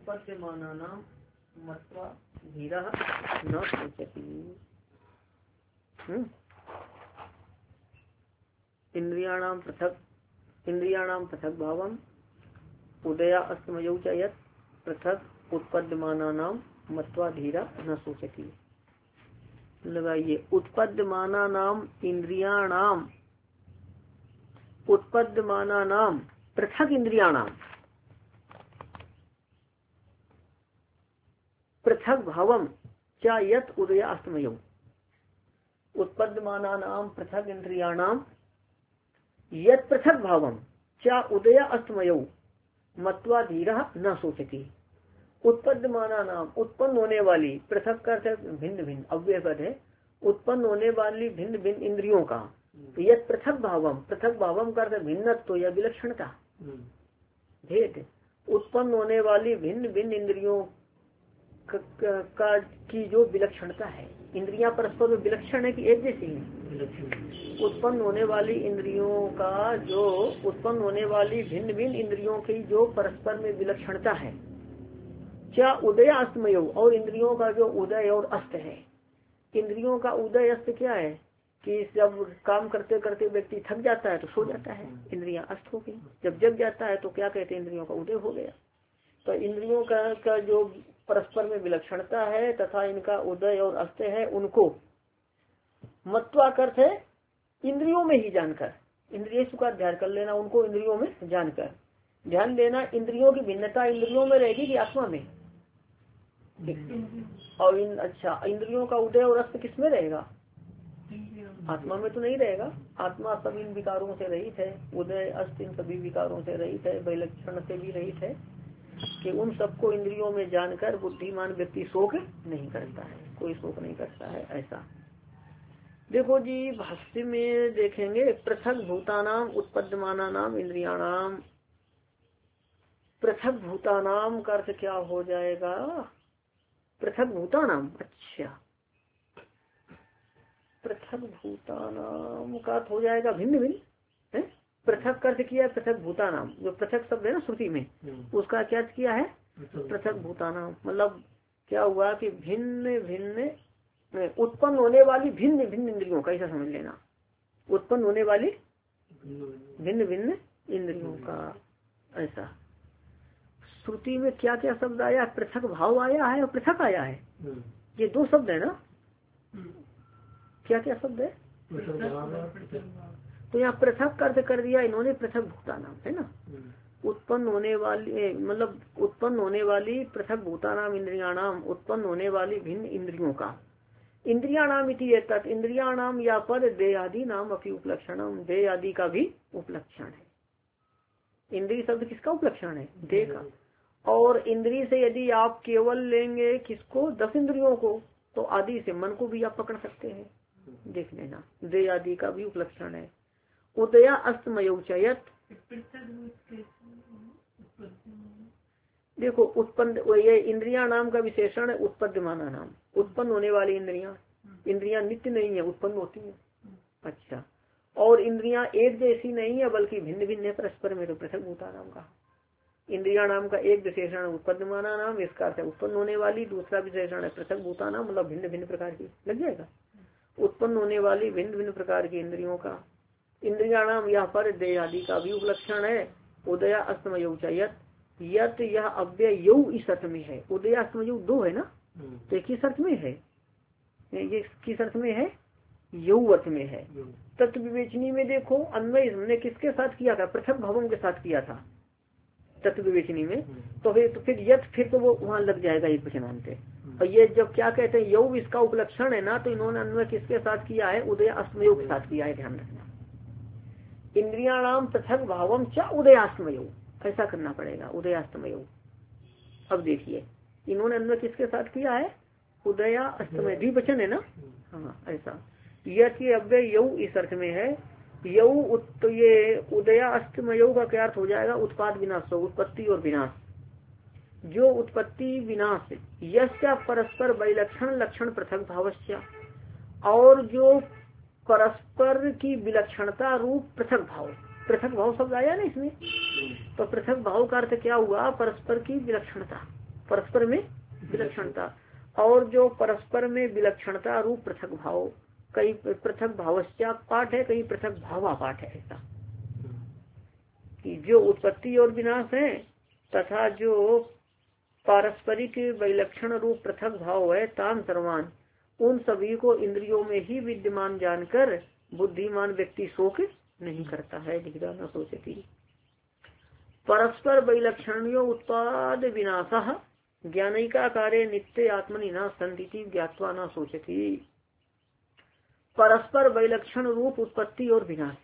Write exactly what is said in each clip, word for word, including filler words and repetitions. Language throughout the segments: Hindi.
उत्पद्यमानानां मत्वा धीरः न सोचति। इंद्रियाणां पृथक इंद्रियाणां पृथक भावम उदया अस्तमयौ च यत् पृथक उत्पद्यमानानां मत्वा धीरा न सोचति। लगाइए, उत्पद्यमानानां इंद्रियाणां उत्पद्यमानानां पृथक इंद्रियाणां पृथक भावम च यत् उदया अस्तमयौ। उत्पद्यमानानां पृथक इंद्रियाणां यत् पृथक भावम च उदया अस्तमयौ मत्वा धीरः न सोचति। उत्पद्यमानानां उत्पन्न होने वाली, पृथक करते भिन्न भिन्न, अव्ययपद है, उत्पन्न होने वाली भिन्न भिन्न इंद्रियों का यत् पृथक भावम, पृथक भावम करते भिन्नत्व या विलक्षणता भेद, उत्पन्न होने वाली भिन्न भिन्न इंद्रियों का की जो विलक्षणता है। इंद्रियां परस्पर में विलक्षण है कि एक जैसी है। उत्पन्न होने वाली इंद्रियों का जो उत्पन्न होने वाली भिन्न भिन्न इंद्रियों की जो परस्पर में विलक्षणता है, क्या उदय अस्तमय, और इंद्रियों का जो उदय और अस्त है। इंद्रियों का उदय अस्त क्या है कि जब काम करते करते व्यक्ति थक जाता है तो सो जाता है, इंद्रियां अस्त हो गई। जब जग जाता है तो क्या कहते हैं, इंद्रियों का उदय हो गया। तो इंद्रियों का, का जो परस्पर में विलक्षणता है तथा इनका उदय और अस्त है, उनको मत्वा करते है इंद्रियों में ही जानकर, इंद्रिय का ध्यान कर लेना, उनको इंद्रियों में जानकर ध्यान देना। इंद्रियों की भिन्नता इंद्रियों में रहेगी कि आत्मा में, और इन अच्छा इंद्रियों का उदय और अस्त किसमें रहेगा, आत्मा में तो नहीं रहेगा। आत्मा सब इन विकारों से रहित है, उदय अस्त इन सभी विकारों से रहित है, विलक्षण से भी रहित है, कि उन सबको इंद्रियों में जानकर बुद्धिमान व्यक्ति शोक नहीं करता है, कोई शोक नहीं करता है। ऐसा देखो जी, भाष्य में देखेंगे, पृथक भूतानाम उत्पद्यमानानाम इंद्रियाणाम, पृथक भूतानाम का अर्थ क्या हो जाएगा, पृथक भूतानाम, अच्छा पृथक भूतानाम का अर्थ हो जाएगा भिन्न भिन्न। पृथक का अर्थ किया पृथक भूतानाम, जो पृथक शब्द है ना श्रुति में, उसका क्या किया है पृथक भूतानाम। मतलब क्या हुआ कि भिन्न भिन्न उत्पन्न होने वाली भिन्न भिन्न इंद्रियों का, ऐसा समझ लेना, उत्पन्न होने वाली भिन्न भिन्न इंद्रियों का। ऐसा श्रुति में क्या क्या शब्द आया, पृथक भाव आया है और पृथक आया है, ये दो शब्द है ना। क्या क्या शब्द है, तो यहाँ पृथक अर्थ कर दिया इन्होंने पृथक भूतानाम, है ना। उत्पन्न होने वाली, मतलब उत्पन्न होने वाली पृथक भूतानाम इंद्रियाणाम, उत्पन्न होने वाली भिन्न इंद्रियों का। इंद्रियाणाम इति एतत्, इंद्रियाणाम या पद देह आदि नाम अपनी उपलक्षणम, देह आदि का भी उपलक्षण है। इंद्रिय शब्द किसका उपलक्षण है, देह का। और इंद्रिय से यदि आप केवल लेंगे किसको, दस इंद्रियों को, तो आदि से मन को भी आप पकड़ सकते हैं, देख लेना, देह आदि का भी उपलक्षण है। उदया अस्तमयौ च यत्, देखो उत्पन्न, ये इंद्रिया नाम का विशेषण है उत्पद्यमाना नाम, उत्पन्न होने वाली इंद्रियां। इंद्रियां नित्य नहीं है, उत्पन्न होती है। अच्छा, और इंद्रियां एक जैसी नहीं है बल्कि भिन्न भिन्न है परस्पर में, तो पृथक भूता नाम का। इंद्रिया नाम का एक विशेषण उत्पद्यमाना नाम, इसका अर्थ है उत्पन्न होने वाली, दूसरा विशेषण है पृथक भूता नाम, मतलब भिन्न भिन्न प्रकार की, लग जाएगा, उत्पन्न होने वाली भिन्न भिन्न प्रकार की इंद्रियों का। इंद्रियाणाम यह पर देह आदि का भी उपलक्षण है। उदया अस्तमयौ च यत्, यत् यह अव्ययौ इस अर्थ में है, उदया अस्तमयौ दो है ना, तो किस अर्थ में है, ये किस अर्थ में है, यौ अर्थ में है। तत्व विवेचनी में देखो, अन्वय हमने किसके साथ किया था, पृथक भावों के साथ किया था तत्व विवेचनी में, तो फिर तो फिर यत् फिर तो वो वहाँ लग जाएगा एक वचनांत। और ये जब क्या कहते हैं यौ इसका उपलक्षण है ना, तो इन्होंने अन्वय किसके साथ किया है, उदय अस्तमयौ के साथ किया है, ध्यान रखना। इंद्रियाणाम पृथक भावम च उदयास्तमयौ, ऐसा करना पड़ेगा, उदयास्तमयौ। अब देखिए इन्होंने अन्वय किसके साथ किया है, उदया अस्तमय, द्विवचन है ना, हाँ ऐसा। यह अव्यय यौ इस अर्थ में है, यौ तो ये उदया अस्तमयौ का क्या अर्थ हो जाएगा, उत्पाद विनाश, उत्पत्ति और विनाश। जो उत्पत्ति विनाश यस्या परस्पर विलक्षण लक्षण पृथक भावस्य, और जो परस्पर की विलक्षणता रूप पृथक भाव, पृथक भाव शब्द आया ना इसमें, तो पृथक भाव का अर्थ क्या हुआ, परस्पर की विलक्षणता, परस्पर में विलक्षणता, और जो परस्पर में विलक्षणता रूप पृथक भाव, कई पृथक भावश्चात पाठ है, कई पृथक भावा पाठ है। ऐसा कि जो उत्पत्ति और विनाश है तथा जो पारस्परिक विलक्षण रूप पृथक भाव है, तान सर्वान, उन सभी को इंद्रियों में ही विद्यमान जानकर बुद्धिमान व्यक्ति शोक नहीं करता है। दिखदा न सोचती। परस्पर वैलक्षण्यो उत्पाद विनाशः ज्ञानिका कार्य नित्य आत्मनि न संति ज्ञात्वा न सोचती। परस्पर वैलक्षण रूप उत्पत्ति और विनाश,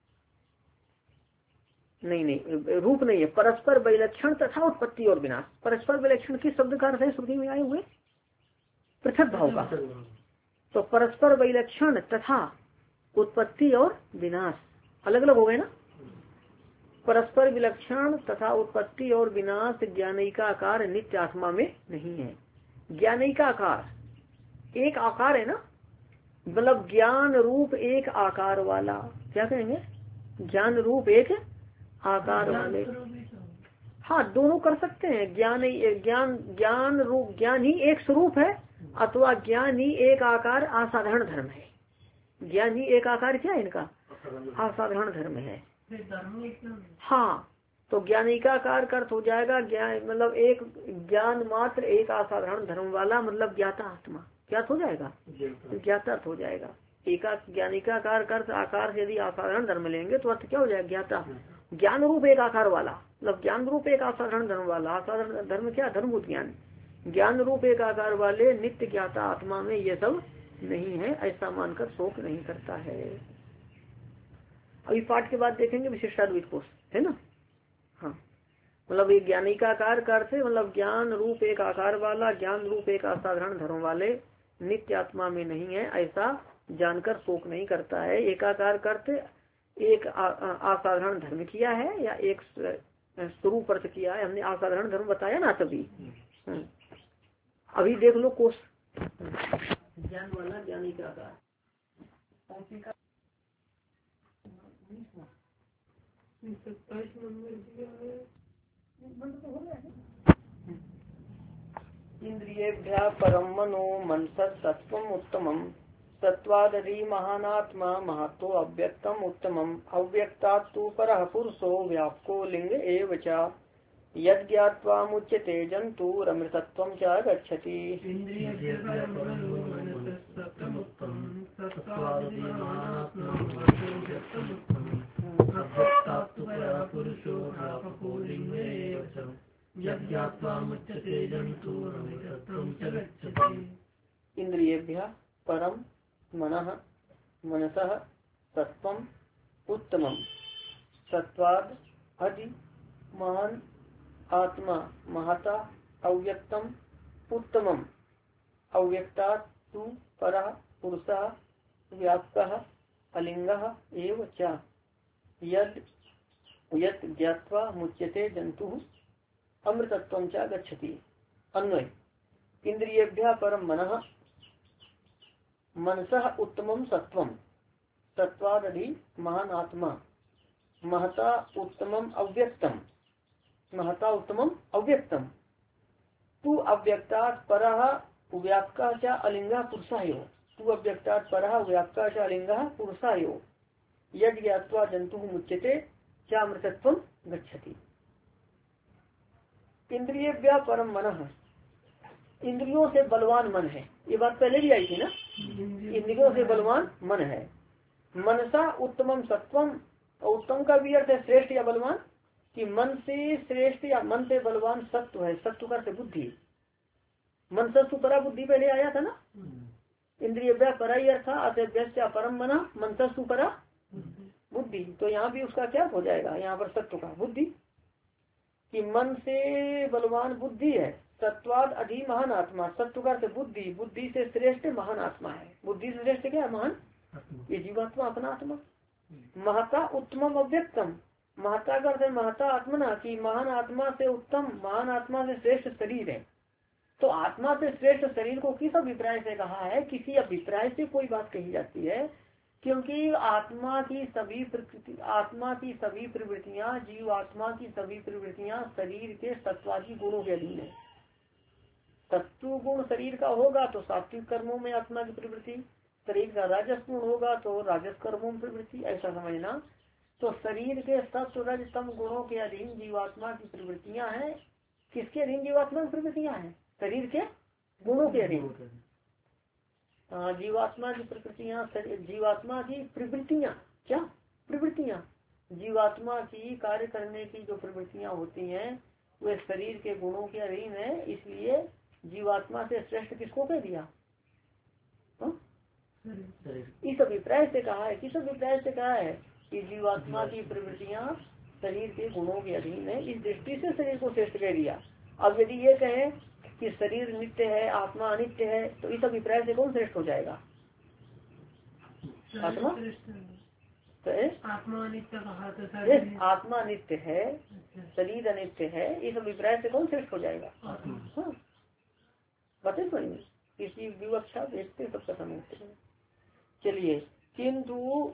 नहीं नहीं रूप नहीं है, परस्पर वैलक्षण तथा उत्पत्ति और विनाश। परस्पर वैलक्षण किस शब्द का अर्थ है श्रुति में आए हुए? पृथक भाव का। तो परस्पर वैलक्षण तथा उत्पत्ति और विनाश अलग अलग हो गए ना। परस्पर विलक्षण तथा उत्पत्ति और विनाश ज्ञानिकाकार नित्य आत्मा में नहीं है। ज्ञानिकाकार एक आकार है ना, मतलब ज्ञान रूप एक आकार वाला, क्या कहेंगे, ज्ञान रूप एक आकार वाले। हाँ दोनों कर सकते हैं। ज्ञान ज्ञान ज्ञान रूप, ज्ञान ही एक स्वरूप है अथवा ज्ञान ही एक आकार असाधारण धर्म है। ज्ञान ही एक आकार क्या है इनका? असाधारण धर्म है। हाँ तो ज्ञानिकाकार का अर्थ हो जाएगा ज्ञान, मतलब एक ज्ञान मात्र एक असाधारण धर्म वाला, मतलब ज्ञाता आत्मा। क्या हो जाएगा? ज्ञाता हो जाएगा। एका ज्ञानिकाकार का अर्थ आकार से यदि असाधारण धर्म लेंगे तो अर्थ क्या हो जाएगा? ज्ञाता। ज्ञान रूप एक आकार वाला, मतलब ज्ञान रूप एक असाधारण धर्म वाला। असाधारण धर्म क्या? धर्मभूत ज्ञान। ज्ञान रूप एक आकार वाले नित्य ज्ञाता आत्मा में ये सब नहीं है, ऐसा मानकर शोक नहीं करता है। अभी पाठ के बाद देखेंगे विशिष्टाद्वैत कोश, है ना। हाँ मतलब ये ज्ञानिकाकार का अर्थ मतलब ज्ञान रूप एक आकार वाला, ज्ञान रूप एक असाधारण धर्म वाले नित्य आत्मा में नहीं है, ऐसा जानकर शोक नहीं करता है। एकाकार का अर्थ एक असाधारण धर्म किया है या एक स्वरूप अर्थ किया है। हमने असाधारण धर्म बताया ना तभी। अभी देख लो कोश, ज्ञान वाला ज्ञानिकाकार। इंद्रियेभ्यः परम मनो मनसत् सत्वम् उत्तमम् सत्वादि महानात्मा महत्तो अव्यक्तम उत्तमम् अव्यक्तात् तु परः पुरुषो व्यापको लिंग एव च यद् ज्ञात्वा मुच्यते जन्तुरमृतत्वं च गच्छति। इंद्रियेभ्यः परम मनः मनसः सत्वम् उत्तमम् सत्वाद अधि महान आत्मा महता अव्यक्तम उत्तमम् अव्यक्तात् तु परः पुरुषः व्यापकः अलिंगः एव च यद् यत् ज्ञात्वा मुच्यते जन्तुः अमृतत्वं च गच्छति। अन्वय इंद्रियेभ्यः परम मनः मनसः उत्तमं सत्वं सत्वादि महान आत्मा महता उत्तमम अव्यक्तम महता उत्तमम अव्यक्तम तु अव्यक्तात् परः व्यापकः च अलिंगः पुरुषः एव तु अव्यक्तात् परः व्यापकः च अलिंगः पुरुषः एव यद् ज्ञात्वा जन्तुः मुच्यते च अमृतत्वं गच्छति। इंद्रियेभ्यः परम मनः, इंद्रियों से बलवान मन है। ये बात पहले भी आई थी ना, इंद्रियों से बलवान मन है। मनसा उत्तमम सत्वम, उत्तम का भी अर्थ है श्रेष्ठ या बलवान, कि मन से श्रेष्ठ या मन से बलवान सत्व है। सत्व का बुद्धि, मन सत्व परा बुद्धि पहले आया था ना। इंद्रिय परा ही अर्थ अतः परम मना मन सत्व परा बुद्धि। तो यहाँ भी उसका क्या हो जाएगा? यहाँ पर सत्व का बुद्धि, कि मन से बलवान बुद्धि है। सत्वाद अधि महान आत्मा, सत्व का अर्थ बुद्धि, बुद्धि से श्रेष्ठ महान आत्मा है। बुद्धि से श्रेष्ठ क्या है? महान, ये जीवात्मा अपना आत्मा। महता उत्तमम अव्यक्तम, महता का अर्थ है महता आत्मना, की महान आत्मा से उत्तम, महान आत्मा से श्रेष्ठ शरीर है। तो आत्मा से श्रेष्ठ शरीर को किस अभिप्राय से कहा है? किसी अभिप्राय से कोई बात कही जाती है, क्योंकि आत्मा की सभी प्रकृति आत्मा की सभी प्रवृत्तियां जीव आत्मा की सभी प्रवृत्तियां शरीर के सत्वादी गुणों के अधीन है। गुण शरीर का होगा तो सात्विक कर्मों में आत्मा की प्रवृत्ति, शरीर का राजस गुण होगा तो राजस कर्मों में प्रवृत्ति, ऐसा समझना। तो शरीर के सत्व रज तम गुणों के अधीन जीवात्मा की प्रवृत्तियां हैं। किसके अधीन जीवात्मा की प्रवृत्तियां हैं? शरीर के गुणों के अधीन। जीवात्मा की प्रकृतियां, जीवात्मा की प्रवृत्तियां, क्या प्रवृत्तियां? जीवात्मा की कार्य करने की जो प्रवृत्तियां होती हैं वे शरीर के गुणों के अधीन है। इसलिए जीवात्मा से श्रेष्ठ किसको कह दिया? इस अभिप्राय से कहा है, किस अभिप्राय से कहा है कि जीवात्मा की प्रवृत्तियां शरीर के गुणों के अधीन है, इस दृष्टि से शरीर को श्रेष्ठ कह दिया। अब यदि ये कहें कि शरीर नित्य है, आत्मा अनित्य है, तो इस अभिप्राय से कौन श्रेष्ठ हो जाएगा? आत्मा आत्मा अनित्य कहा तो आत्मा नित्य है, शरीर अनित्य है, इस अभिप्राय से कौन श्रेष्ठ हो जाएगा? हाँ बते तो नहीं, किसी विवक्षा देखते सब कथन होते हैं। चलिए, किंतु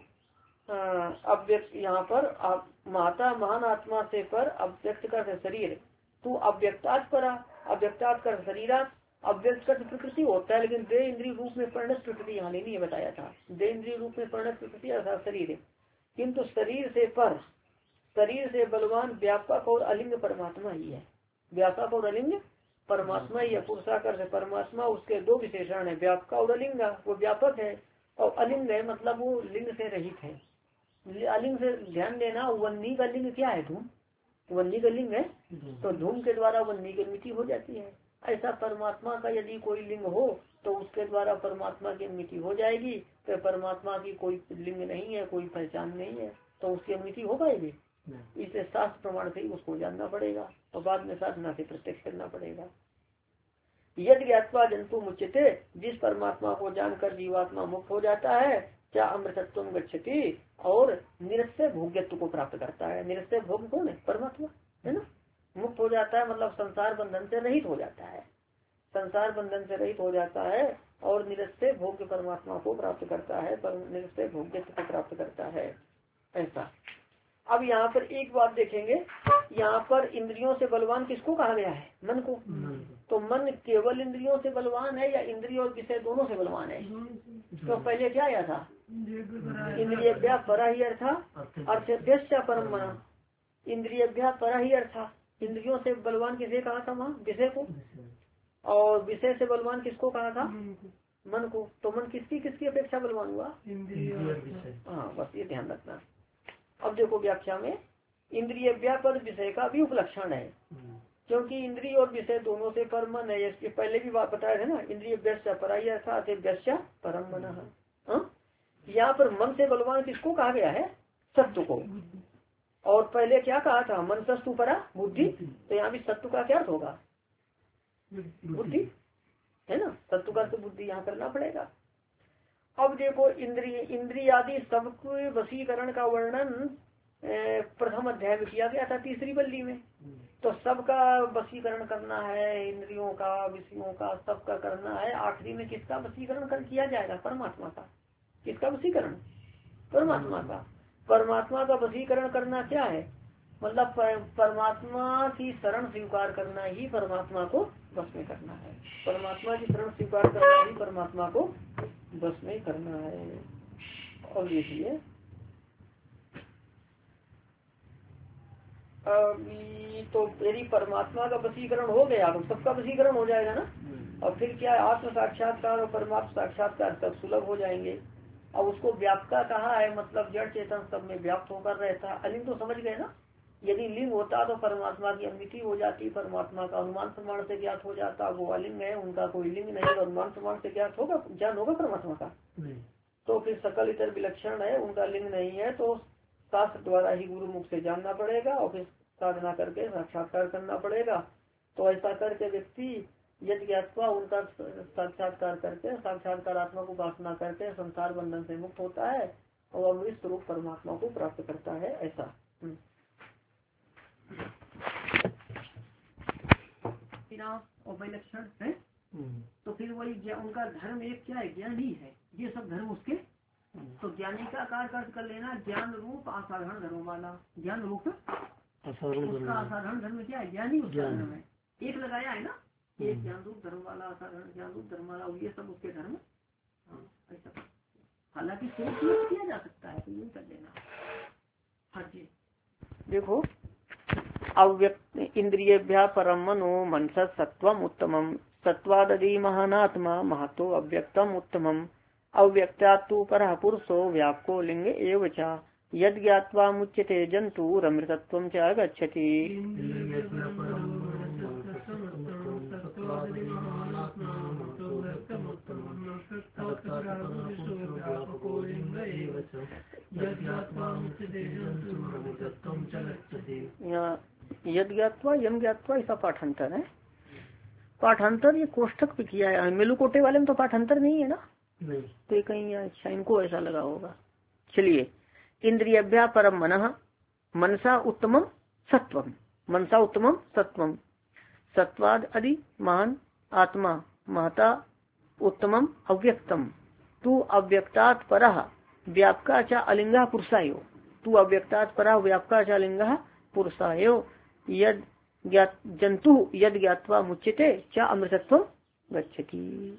अव्यक्त यहाँ पर आप माता महान आत्मा से पर अव्यक्त कर शरीर, तू अव्यक्तात् परा, अव्यक्तात् कर शरीरात, अव्यक्त कर प्रकृति होता है, लेकिन दे इंद्रिय रूप में परिणत प्रकृति यहाँ नहीं बताया था। दे इंद्रिय रूप में परिणत प्रकृति अर्थात शरीर, किंतु शरीर से पर, शरीर से बलवान व्यापक और अलिंग परमात्मा ही है। व्यापक और अलिंग परमात्मा ही है। पुरुषाकार से परमात्मा, उसके दो विशेषण है, व्यापक और अलिंग। वो व्यापक है और अलिंग है, मतलब वो लिंग से रहित है। अलिंग से ध्यान देना, वन्नी का लिंग क्या है? धूम। वन्नी का लिंग है तो धूम के द्वारा वन्नी की मिट्टी हो जाती है। ऐसा परमात्मा का यदि कोई लिंग हो तो उसके द्वारा परमात्मा की मिट्टी हो जाएगी। तो परमात्मा की कोई लिंग नहीं है, कोई पहचान नहीं है, तो उसकी मिट्टी हो पाएगी? इसलिए शास्त्र प्रमाण से ही उसको जानना पड़ेगा और बाद में साधना से प्रत्यक्ष करना पड़ेगा। यदि ज्ञात्वा जंतु मुच्यते, जिस परमात्मा को जानकर जीवात्मा मुक्त हो जाता है, क्या अमृतत्व गच्छति, और निरस्य भोग्यत्व को प्राप्त करता है। निरस्य भोग कौन है? परमात्मा है ना। मुक्त हो जाता है मतलब संसार बंधन से रहित हो जाता है, संसार बंधन से रहित हो जाता है और निरस्य भोग्य परमात्मा को प्राप्त करता है, पर निरस्य भोग्यत्व को प्राप्त करता है। ऐसा। अब यहाँ पर एक बात देखेंगे, यहाँ पर इंद्रियों से बलवान किसको कहा गया है? मन को। तो मन केवल इंद्रियों से बलवान है या इंद्रिय और विषय दोनों से बलवान है? तो पहले क्या आया था? इंद्रियभ्या परा ही अर्था अर्थभ्य परम मना। इंद्रियभ्या परा ही अर्था, इंद्रियों से बलवान किसे कहा था? वहाँ विषय को। और विषय से बलवान किसको कहा था? मन को। तो मन किसकी किसकी अपेक्षा बलवान हुआ? हाँ, बस ये ध्यान रखना। अब देखो व्याख्या में, इंद्रिय व्यापद विषय का भी उपलक्षण है, क्योंकि इंद्रिय और विषय दोनों से पर मन है। इसके पहले भी बात बताया है ना, इंद्रिय व्यस्य पराई अर्थात व्यस्य परम मन। यहाँ पर मन से बलवान किसको कहा गया है? सत्व को। और पहले क्या कहा था? मन सस्तु परा बुद्धि। तो यहाँ भी सत्व का क्या अर्थ होगा? बुद्धि है ना। सत्व का तो बुद्धि यहाँ करना पड़ेगा। अब देखो, इंद्रिय इंद्रिय आदि सबके वशीकरण का वर्णन प्रथम अध्याय में किया गया था, तीसरी बल्ली में। तो सबका वशीकरण करना है, इंद्रियों का, विषयों का, सबका करना है। आखिरी में किसका वशीकरण कर किया जाएगा? परमात्मा का। किसका वशीकरण? परमात्मा का। परमात्मा का वशीकरण करना क्या है? मतलब परमात्मा की शरण स्वीकार करना ही परमात्मा को बस में करना है। परमात्मा की शरण स्वीकार करना ही परमात्मा को बस में करना है। और देखिए, अभी तो यदि परमात्मा का वशीकरण हो गया तो सबका वशीकरण हो जाएगा ना। और फिर क्या, आत्म साक्षात्कार और परमात्मा साक्षात्कार सब सुलभ हो जाएंगे। और उसको व्यापका कहा है, मतलब जड़ चेतन सब में व्याप्त होकर रहता है। अलिंग तो समझ गए ना। यदि लिंग होता तो परमात्मा की अमिति हो जाती, परमात्मा का अनुमान प्रमाण से ज्ञात हो जाता। वो अलिंग है, उनका कोई लिंग नहीं, अनुमान प्रमाण से ज्ञात होगा, ज्ञान होगा परमात्मा का। तो फिर सकल इतर विलक्षण है, उनका लिंग नहीं है, तो शास्त्र द्वारा ही गुरु मुख से जानना पड़ेगा और फिर साधना करके साक्षात्कार करना पड़ेगा। तो ऐसा करके व्यक्ति यदि ज्ञातवा उनका साक्षात्कार करके, साक्षात्कारात्मक उपासना करके संसार बंधन से मुक्त होता है और अमृत स्वरूप परमात्मा को प्राप्त करता है। ऐसा और विलक्षण है। तो फिर वही उनका धर्म एक क्या है? ज्ञान ही है। ये सब धर्म उसके। तो ज्ञानी का कार्य अर्थ कर लेना, ज्ञान रूप असाधारण धर्म वाला। ज्ञान रूप उसका असाधारण धर्म क्या है? ज्ञानी उसका धर्म है। एक लगाया है ना, एक ज्ञान रूप धर्म वाला, असाधारण ज्ञान रूप धर्म वाला, ये सब उसके धर्म। ऐसा हालांकि किया जा सकता है, तो ये कर लेना। हाँ जी देखो, अव्यक्त इंद्रियभ्या परम मनो मनस सत्वम उत्तमम, सत्वादि महानात्मा महतो अव्यक्तम उत्तमम, अव्यक्तात्तु परः पुरुषो व्याप्को लिंग एव च, यद ज्ञात्वा मुच्यते जंतु रमृतत्वं च गच्छति। यद ज्ञात्वा यम ज्ञात्वा ऐसा पाठांतर है। पाठांतर ये कोष्ठक पे किया है, मेलुकोटे वाले में तो पाठांतर नहीं है ना, नहीं। तो कहीं अच्छा इनको ऐसा लगा होगा। चलिए, इंद्रियभ्या परम मनः मनसा उत्तमम सत्वम, मनसा उत्तमम सत्वम, सत्वाद आदि महान आत्मा महता उत्तमम अव्यक्तम, तू अव्यक्तात् परः व्यापका च अलिंगा पुरुषायो, तू अव्यक्तात् परः व्यापका च अलिंगा पुरुषायो, यद जंतु यद ज्ञात्वा मुच्यते च अमृतत्वं गच्छति।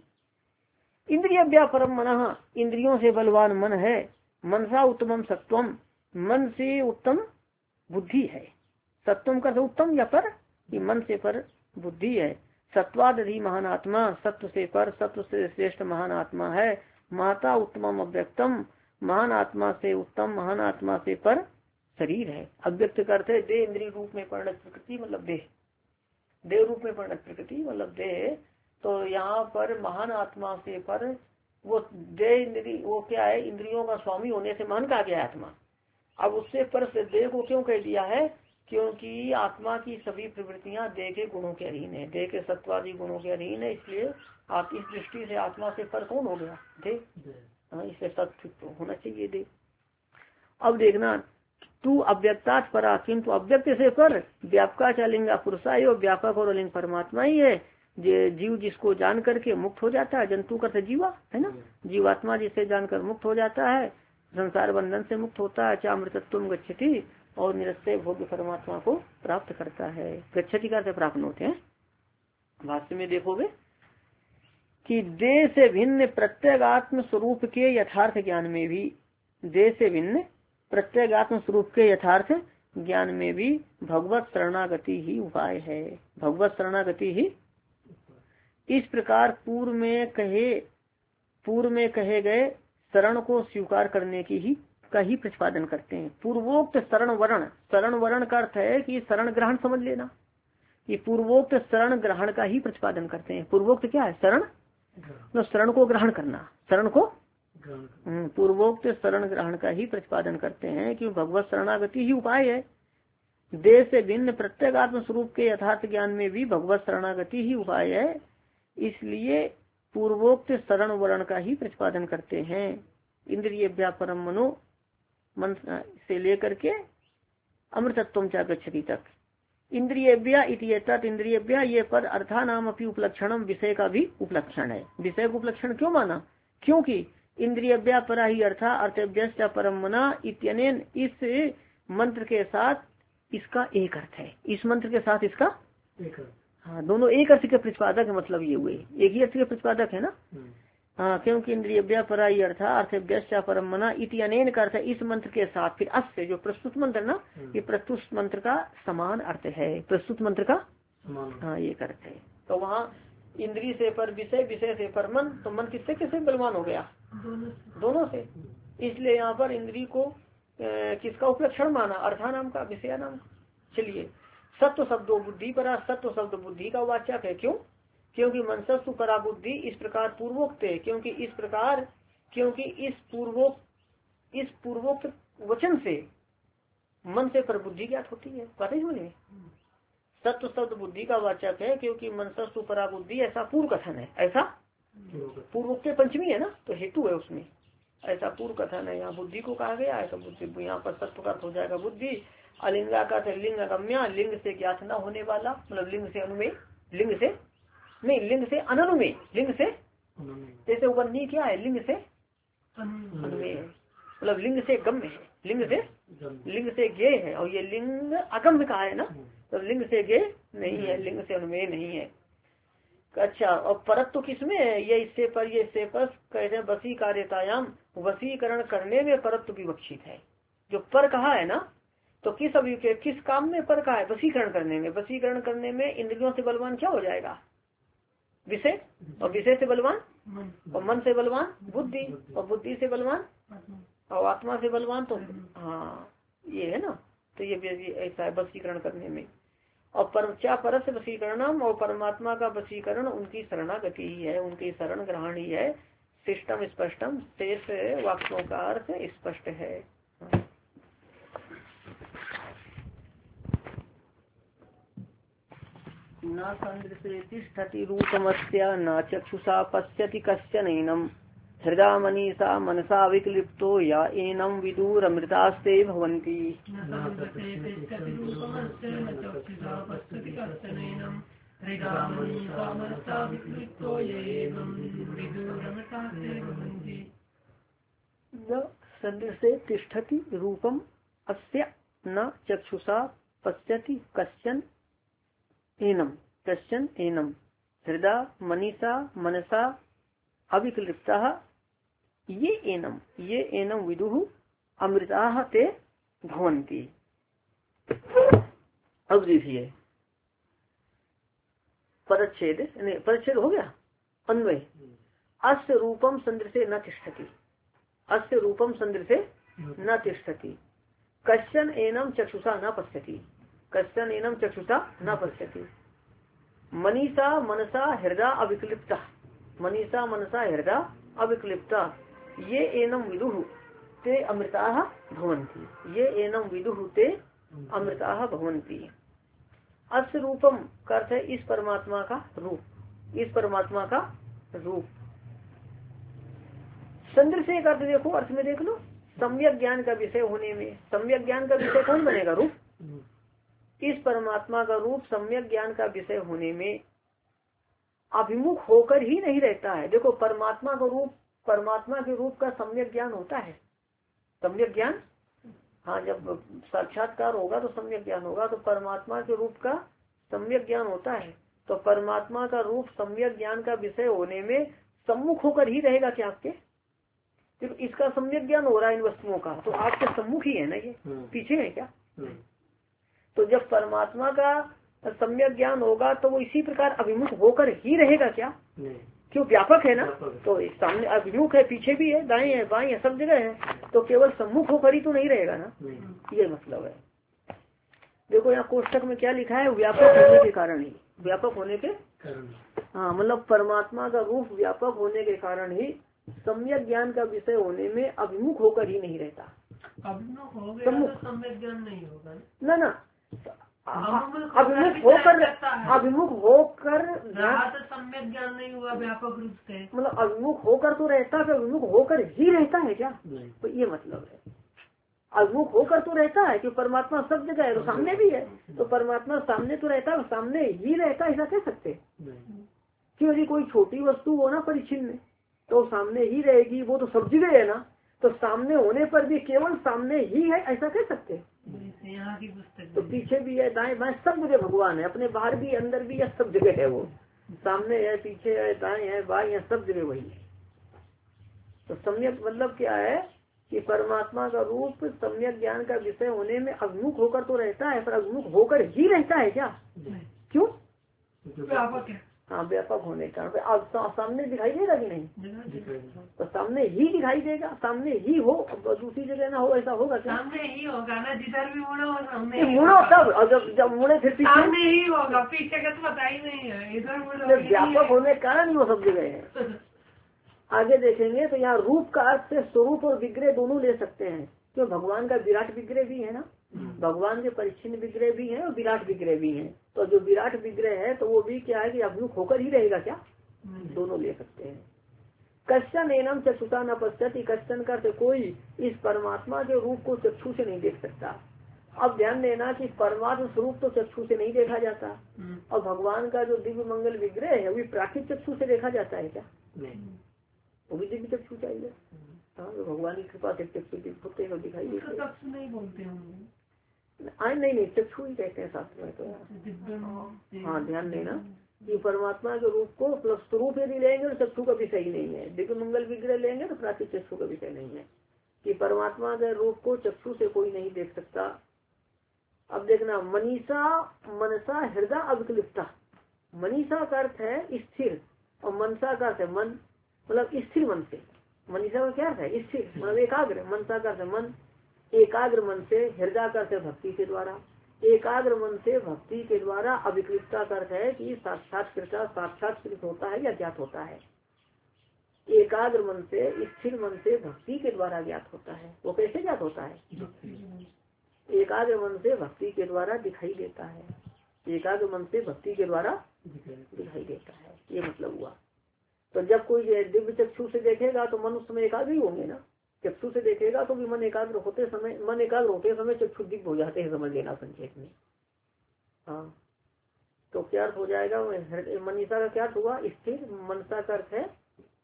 इंद्रियभ्या परम मनः, इंद्रियों से बलवान मन है, मनसा उत्तमम सत्वम, मन से उत्तम बुद्धि है। सत्वम का उत्तम या पर, कि मन से पर बुद्धि है। सत्वादधि महान आत्मा, सत्व से पर, सत्व से श्रेष्ठ महान आत्मा है। माता उत्तमम अव्यक्तम, महान आत्मा से उत्तम, महान आत्मा से पर शरीर है। अव्यक्त करते देह इंद्रिय रूप में परिणत प्रकृति, मतलब देह, देह रूप में परिणत प्रकृति मतलब देह। तो यहाँ पर महान आत्मा से पर वो देह इंद्रिय, वो क्या है, इंद्रियों का स्वामी होने से महान कहा गया आत्मा। अब उससे पर से देह को क्यों कह दिया है, क्योंकि आत्मा की सभी प्रवृत्तियां देह के गुणों के अधीन है, देह के सत्वादी गुणों के अधीन है। इसलिए आप इस दृष्टि से आत्मा से पर कौन हो गया, देह। इससे सत्व तो होना चाहिए देह। अब देखना, तू अव्यक्तात् परा, किंतु अव्यक्त से पर व्यापका चालिंगा पुरुषा, यो व्यापक और लिंग परमात्मा ही है। जीव जिसको जान करके मुक्त हो जाता है, जंतु करते जीवा है ना, जीवात्मा जिसे जानकर मुक्त हो जाता है, संसार बंधन से मुक्त होता है, चाहे अमृतत्वं गच्छति, और निरस्य भोग्य परमात्मा को प्राप्त करता है। गच्छति का प्राप्त होते हैं। भाष्य में देखोगे कि देह से भिन्न प्रत्येगात्म स्वरूप के यथार्थ ज्ञान में भी, देह से भिन्न प्रत्येगात्म स्वरूप के यथार्थ ज्ञान में भी भगवत शरणागति ही उपाय है। भगवत शरणागति ही इस प्रकार पूर्व में कहे पूर्व में कहे गए शरण को स्वीकार करने की ही का ही प्रतिपादन करते हैं। पूर्वोक्त शरण वर्ण, शरण वर्ण का अर्थ है कि शरण ग्रहण समझ लेना, कि पूर्वोक्त शरण ग्रहण का ही प्रतिपादन करते हैं। पूर्वोक्त क्या है, शरण, तो शरण को ग्रहण करना, शरण को पूर्वोक्त शरण ग्रहण का ही प्रतिपादन करते हैं, कि भगवत शरणागति ही उपाय है। देह से भिन्न प्रत्येगात्म स्वरूप के यथार्थ ज्ञान में भी भगवत शरणागति ही उपाय है। इसलिए पूर्वोक्त शरण वर्ण का ही प्रतिपादन करते हैं। इंद्रियभ्या परम मनो, मन से लेकर के अमृतत्वं च गच्छति तक। इंद्रियभ्या इत्येतत्, इंद्रियभ्या ये पद अर्था नाम अपनी उपलक्षणम, विषय का भी उपलक्षण है। विषय को उपलक्षण क्यों माना, क्योंकि इंद्रियभ्या परा ही अर्था अर्थभ्यश्च परम मना इत्यनेन, इस मंत्र के साथ इसका एक अर्थ है, इस मंत्र के साथ इसका एक अर्थ। हाँ, दोनों एक अर्थ के प्रतिपादक, मतलब ये हुए एक ही अर्थ के प्रतिपादक है ना। हाँ, क्योंकि इंद्रियभ्या परा ही अर्था अर्थभ्यश्च परम मना इति अनेन का अर्थ है इस मंत्र के साथ। फिर अस्य जो प्रस्तुत मंत्र ना, ये प्रस्तुत मंत्र का समान अर्थ है, प्रस्तुत मंत्र का हाँ ये अर्थ है। तो वहाँ इंद्रिय से पर विषय, विषय से पर मन, तो मन किससे किससे बलवान हो गया, दोनों से। इसलिए यहाँ पर इंद्रिय को किसका उपलक्षण माना, अर्था नाम का, विषय नाम। चलिए, सत्व शब्दों बुद्धि परा, सत्व शब्द बुद्धि का वाचक है। क्यों, क्योंकि मनसस्तु परा बुद्धि इस प्रकार पूर्वोक्त है, क्योंकि इस प्रकार क्योंकि इस पूर्वोक्त इस पूर्वोक्त वचन से मन से पर बुद्धि ज्ञात होती है। पता ही नहीं, सत्व शब्द बुद्धि का वाचक है, क्योंकि मनसस्तु परा बुद्धि ऐसा पूर्व कथन है, ऐसा पूर्वोक्त पंचमी है ना, तो हेतु है उसमें, ऐसा पूर्व कथन है। यहाँ बुद्धि को कहा गया है, तो बुद्धि यहाँ पर सत्व का हो जाएगा बुद्धि। अलिंगा का लिंग अगम्या, लिंग से ज्ञात न होने वाला, मतलब लिंग से अनुमेय, लिंग से नहीं, लिंग से अननुमेय, लिंग से जैसे उपन्नी क्या है, लिंग से अनुमेय, मतलब लिंग से गम्य है, लिंग से लिंग से गे है, और ये लिंग अगम्य का है ना, तो लिंग से गे नहीं है, लिंग से अनुमेय नहीं है। अच्छा, और परत तो किसमें है? ये इससे पर ये इससे पर कहते हैं वसी कार्यतायाम, वसीकरण करने में परत्व विवक्षित है। जो पर कहा है ना, तो किस अभी के किस काम में पर कहा है? वसीकरण करने में। वसीकरण करने में इंद्रियों से बलवान क्या हो जाएगा? विषय, और विषय से बलवान और मन से बलवान बुद्धि, और बुद्धि से बलवान और आत्मा से बलवान। तो हाँ ये है ना, तो ये ऐसा है वसीकरण करने में। और पर क्या परस वसीकरणम, और परमात्मा का वसीकरण उनकी शरणागति ही है, उनकी शरण ग्रहण ही है। शिष्टम स्पष्टम, शेष वाक्यों का अर्थ स्पष्ट है। न संदृशे तिष्ठति रूपमस्य न चक्षुषा पश्यति कश्चनैनम् हृदा मनीषा मनसा विक्लिप्तो या एनम विदुरमृतास्ते भवन्ति। न संदृशे तिष्ठति रूपम अस्य न चक्षुषा पश्यति कश्चन एनम कश्चन एनम हृदा मनीषा मनसा अविक्लिप्ता ये एनम ये एनम विदुः अमृता ते भवन्ति। अब देखिए परच्छेद, परच्छेद हो गया। अन्वय, अस्य रूपम संदृशे न तिष्ठति, अस्य रूपम संदृशे न तिष्ठति कश्चन एनम चक्षुषा न पश्यति, कश्चन एनम चक्षुषा न पश्यति मनीषा मनसा हृदा अविक्लिप्ता, मनीषा मनसा हृदा अविक्लिप्ता ये एनम विदुः ते अमृताः भवन्ति, ये एनम विदुः ते अमृताः भवन्ति। अस्य रूपम का अर्थ है इस परमात्मा का रूप, इस परमात्मा का रूप। संदृश्य का अर्थ देखो, अर्थ में देख लो, सम्यक ज्ञान का विषय होने में। सम्यक ज्ञान का विषय कौन बनेगा? रूप। इस परमात्मा का रूप सम्यक ज्ञान का विषय होने में अभिमुख होकर ही नहीं रहता है। देखो परमात्मा का रूप, परमात्मा के रूप का सम्यक ज्ञान होता है। सम्यक ज्ञान, हाँ, जब साक्षात्कार होगा तो सम्यक ज्ञान होगा, तो परमात्मा के रूप का सम्यक ज्ञान होता है। तो परमात्मा का रूप सम्यक ज्ञान का विषय होने में सम्मुख होकर ही रहेगा क्या आपके? तो इसका सम्यक ज्ञान हो रहा है इन वस्तुओं का, तो आपके सम्मुख ही है ना, ये पीछे है क्या? तो जब परमात्मा का सम्यक ज्ञान होगा तो वो इसी प्रकार अभिमुख होकर ही रहेगा क्या? क्यों? व्यापक है ना, तो सामने अभिमुख है, पीछे भी है, दाएं है, बाएं है, सब जगह है, तो केवल सम्मुख होकर ही तो नहीं रहेगा ना, ये मतलब है। देखो यहाँ कोष्टक में क्या लिखा है? व्यापक होने के कारण ही, व्यापक होने के हाँ, मतलब परमात्मा का रूप व्यापक होने के कारण ही सम्यक ज्ञान का विषय होने में अभिमुख होकर ही नहीं रहता। अभिमुख हो गया तो सम्यक ज्ञान नहीं होगा ना ना, अभिमुख होकर, अभिमुख होकर सम्यक ज्ञान नहीं हुआ व्यापक रूप से, मतलब अभिमुख होकर तो रहता है, अभिमुख होकर ही रहता है क्या? तो ये मतलब है, अभिमुख होकर तो रहता है कि परमात्मा सब जगह है, तो सामने भी है, तो परमात्मा सामने तो रहता है, सामने ही रहता है, ऐसा कह सकते? क्यों? यदि कोई छोटी वस्तु हो ना परिच्छिन्न, तो सामने ही रहेगी, वो तो सब जगह है ना, तो सामने होने पर भी केवल सामने ही है, ऐसा कह सकते? यहाँ की पुस्तक तो पीछे भी है, दाएं बाएं सब जगह भगवान है, अपने बाहर भी अंदर भी है, सब जगह है, वो सामने है, पीछे है, दाएं है, बाएं है, सब जगह वही है। तो सम्यक मतलब क्या है कि परमात्मा का रूप सम्यक ज्ञान का विषय होने में अभिमुख होकर तो रहता है, पर अभिमुख होकर ही रहता है क्या? क्यों? व्यापक है, हाँ, व्यापक होने का अब सामने दिखाई देगा कि नहीं? तो सामने ही दिखाई देगा, सामने ही हो, दूसरी जगह ना हो, ऐसा होगा क्या? सामने ही होगा ना, जिधर भी मुड़ो सामने मुड़ो तब, और जब जब मुड़े फिर पीछे सामने ही होगा, पीछे का तो पता ही नहीं है, इधर मुड़ो व्यापक होने के कारण वो सब जगह है। आगे देखेंगे तो यहाँ रूप का अर्थ से स्वरूप और विग्रह दोनों ले सकते हैं, क्यों? भगवान का विराट विग्रह भी है ना, भगवान के परिच्छिन्न विग्रह भी है और विराट विग्रह भी है। तो जो विराट विग्रह है तो वो भी क्या है कि अभिमुख होकर ही रहेगा क्या? दोनों ले सकते हैं। कश्चन एनम चक्षुषा न पश्यति, कश्चन करते कोई इस परमात्मा के रूप को चक्षु से नहीं देख सकता। अब ध्यान देना कि परमात्मा स्वरूप तो चक्षु से नहीं देखा जाता, और भगवान का जो दिव्य मंगल विग्रह है वो प्राकृतिक चक्षु से देखा जाता है क्या? वो भी दिव्य चक्षु चाहिए। हाँ, तो भगवान की कृपा से चक्षु दिखाई देते नहीं बोलते हैं, नहीं नहीं चक्षु ही कहते हैं शास्त्र में तो। हाँ, ध्यान देना, कि परमात्मा के रूप को मतलब स्वरूप यदि लेंगे तो चक्षु का विषय ही नहीं है, दिव्य मंगल विग्रह लेंगे तो प्राकृतिक चक्षु का विषय नहीं है, कि परमात्मा के रूप को चक्षु से कोई नहीं देख सकता। अब देखना, मनीषा मनसा हृदय अविकलिप्ता, मनीषा का अर्थ है स्थिर और मनसा का अर्थ है मन, मतलब स्थिर मन से। मनीषा का क्या अर्थ है? स्थिर, मतलब एकाग्र। मनसा का अर्थ है मन, एकाग्र मन से। हृदय का अर्थ है भक्ति के द्वारा, एकाग्र मन से भक्ति के द्वारा। अविकृता का अर्थ है कि साक्षात्कृत साक्षात्कृत होता है या ज्ञात होता है। एकाग्र मन से, स्थिर मन से भक्ति के द्वारा ज्ञात होता है। वो कैसे ज्ञात होता है? एकाग्र मन से भक्ति के द्वारा दिखाई देता है, एकाग्र मन से भक्ति के द्वारा दिखाई देता है, ये मतलब हुआ। तो जब कोई दिव्य चक्षु से देखेगा तो मन उस समय एकाग्र ही होंगे ना, चक्षु से देखेगा तो भी मन एकाग्र होते समय, मन एकाग्र होते समय चक्षु दिव्य हो जाते हैं, समझ लेना संक्षेप में। हाँ, तो क्या अर्थ हो जाएगा? मनीषा का क्या अर्थ हुआ? स्थिर। मनसा का अर्थ है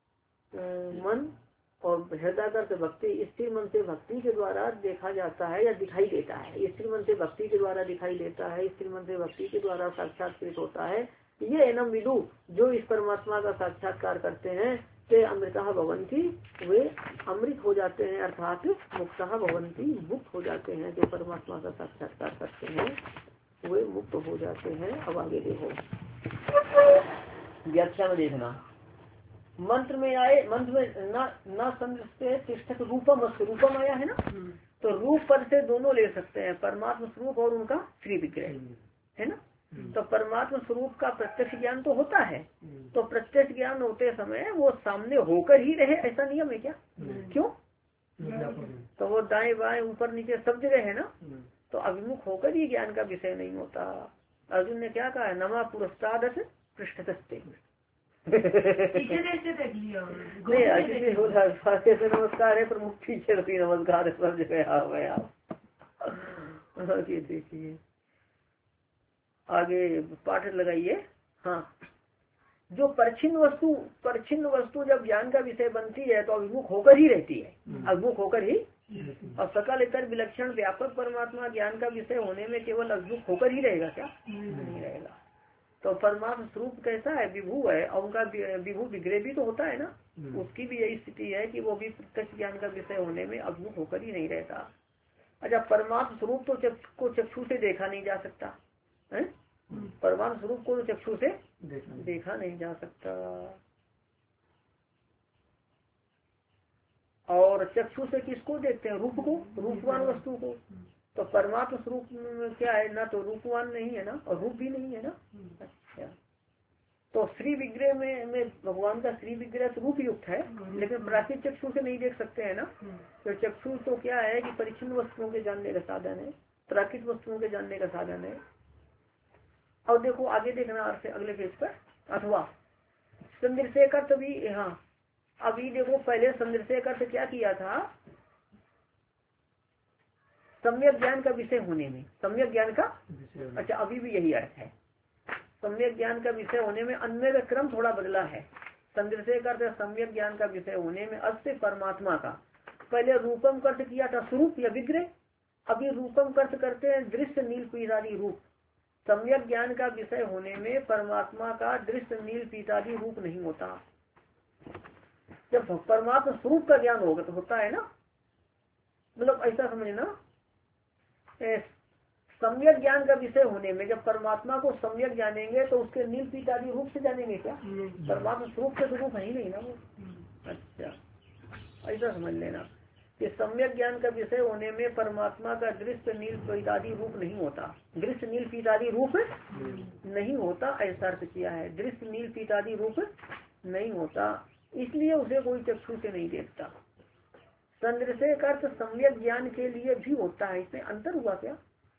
मन और हृदय का अर्थ भक्ति। स्थिर मन से भक्ति के द्वारा देखा जाता है या दिखाई देता है, स्थिर मन से भक्ति के द्वारा दिखाई देता है, स्थिर मन से भक्ति के द्वारा साक्षात्कृत होता है। ये एनम विदु, जो इस परमात्मा का साक्षात्कार करते हैं, ते अमृतः भवन्ति, वे अमृत हो जाते हैं, अर्थात मुक्तः भवन्ति, मुक्त हो जाते हैं। जो परमात्मा का साक्षात्कार करते हैं वे मुक्त हो जाते हैं। अब आगे देखो, व्याख्या में देखना, मंत्र में आए, मंत्र में न न संग से तिष्ठक रूपम, रूपम आया है ना, तो रूप पर से दोनों ले सकते हैं, परमात्मा स्वरूप और उनका श्री विग्रह, है ना। तो परमात्मा स्वरूप का प्रत्यक्ष ज्ञान तो होता है, तो प्रत्यक्ष ज्ञान होते समय वो सामने होकर ही रहे, ऐसा नियम है क्या? क्यों? तो वो दाएं बाएं ऊपर नीचे सब जगह है ना, तो अभिमुख होकर ही ज्ञान का विषय नहीं होता। अर्जुन ने क्या कहा? नमा पुरस्ताद पृष्ठतस्ते, नमस्कार है प्रमुख पीछे नमस्कार है सब जगह। आप देखिए आगे पाठ लगाइए। हाँ, जो परछिन्न वस्तु परछिन्न वस्तु जब ज्ञान का विषय बनती है तो अभिमुख होकर ही रहती है, अभिमुख होकर ही। और सकल इतर विलक्षण व्यापक परमात्मा ज्ञान का विषय होने में केवल अभिमुख होकर ही रहेगा क्या? नहीं रहेगा। तो परमात्मा स्वरूप कैसा है? विभू है, और उनका विभू विग्रह भी तो होता है ना, उसकी भी यही स्थिति है कि वो भी प्रत्यक्ष ज्ञान का विषय होने में अभिमुख होकर ही नहीं रहता। अच्छा, परमात्मा स्वरूप तो चक्षु को चक्षु से देखा नहीं जा सकता है, परमात्मा स्वरूप को तो चक्षु से देखा, देखा नहीं जा सकता। और चक्षु से किसको देखते हैं? रूप को, रूपवान वस्तु को। तो परमात्मा स्वरूप में क्या है? ना तो रूपवान नहीं है ना, और रूप भी नहीं है ना। अच्छा, तो श्री विग्रह में, में भगवान का श्री विग्रह स्वरूप युक्त है, लेकिन प्राकृतिक चक्षु से नहीं देख सकते हैं ना। तो चक्षु तो क्या है कि परिचिन्न वस्तुओं के जानने का साधन है, प्राकृतिक वस्तुओं के जानने का साधन है। और देखो आगे देखना अर्थ अगले पेज पर, अथवा संदर्शे का तभी। हाँ, अभी देखो पहले संदर्शे का क्या किया था? सम्यक ज्ञान का विषय होने में, सम्यक ज्ञान का। अच्छा, अभी भी यही अर्थ है, सम्यक ज्ञान का विषय होने में। अन्य का क्रम थोड़ा बदला है। संदर्शे का अर्थ सम्यक ज्ञान का विषय होने में अस्य परमात्मा का। पहले रूपम कर्त किया था स्वरूप या विग्रह, अभी रूपम कर्त करते हैं दृश्य नील पीतादि रूप। सम्यक ज्ञान का विषय होने में परमात्मा का दृश्य नील पीतादि रूप नहीं होता। जब परमात्मा स्वरूप का ज्ञान होगा तो होता है ना, मतलब ऐसा समझना, सम्यक ज्ञान का विषय होने में जब परमात्मा को सम्यक जानेंगे तो उसके नील पीतादि रूप से जानेंगे क्या? परमात्मा स्वरूप के स्वरूप है ही नहीं ना वो। अच्छा, ऐसा समझ लेना कि सम्यक ज्ञान का विषय होने में परमात्मा का दृश्य नील पीतादि रूप नहीं होता, दृश्य नील पीतादि रूप नहीं होता, ऐसा अर्थ किया है। दृश्य नील पीतादि रूप नहीं होता, इसलिए उसे कोई चक्षु से नहीं देखता। संदर्शे का अर्थ सम्यक ज्ञान के लिए भी होता है, इसमें अंतर हुआ क्या?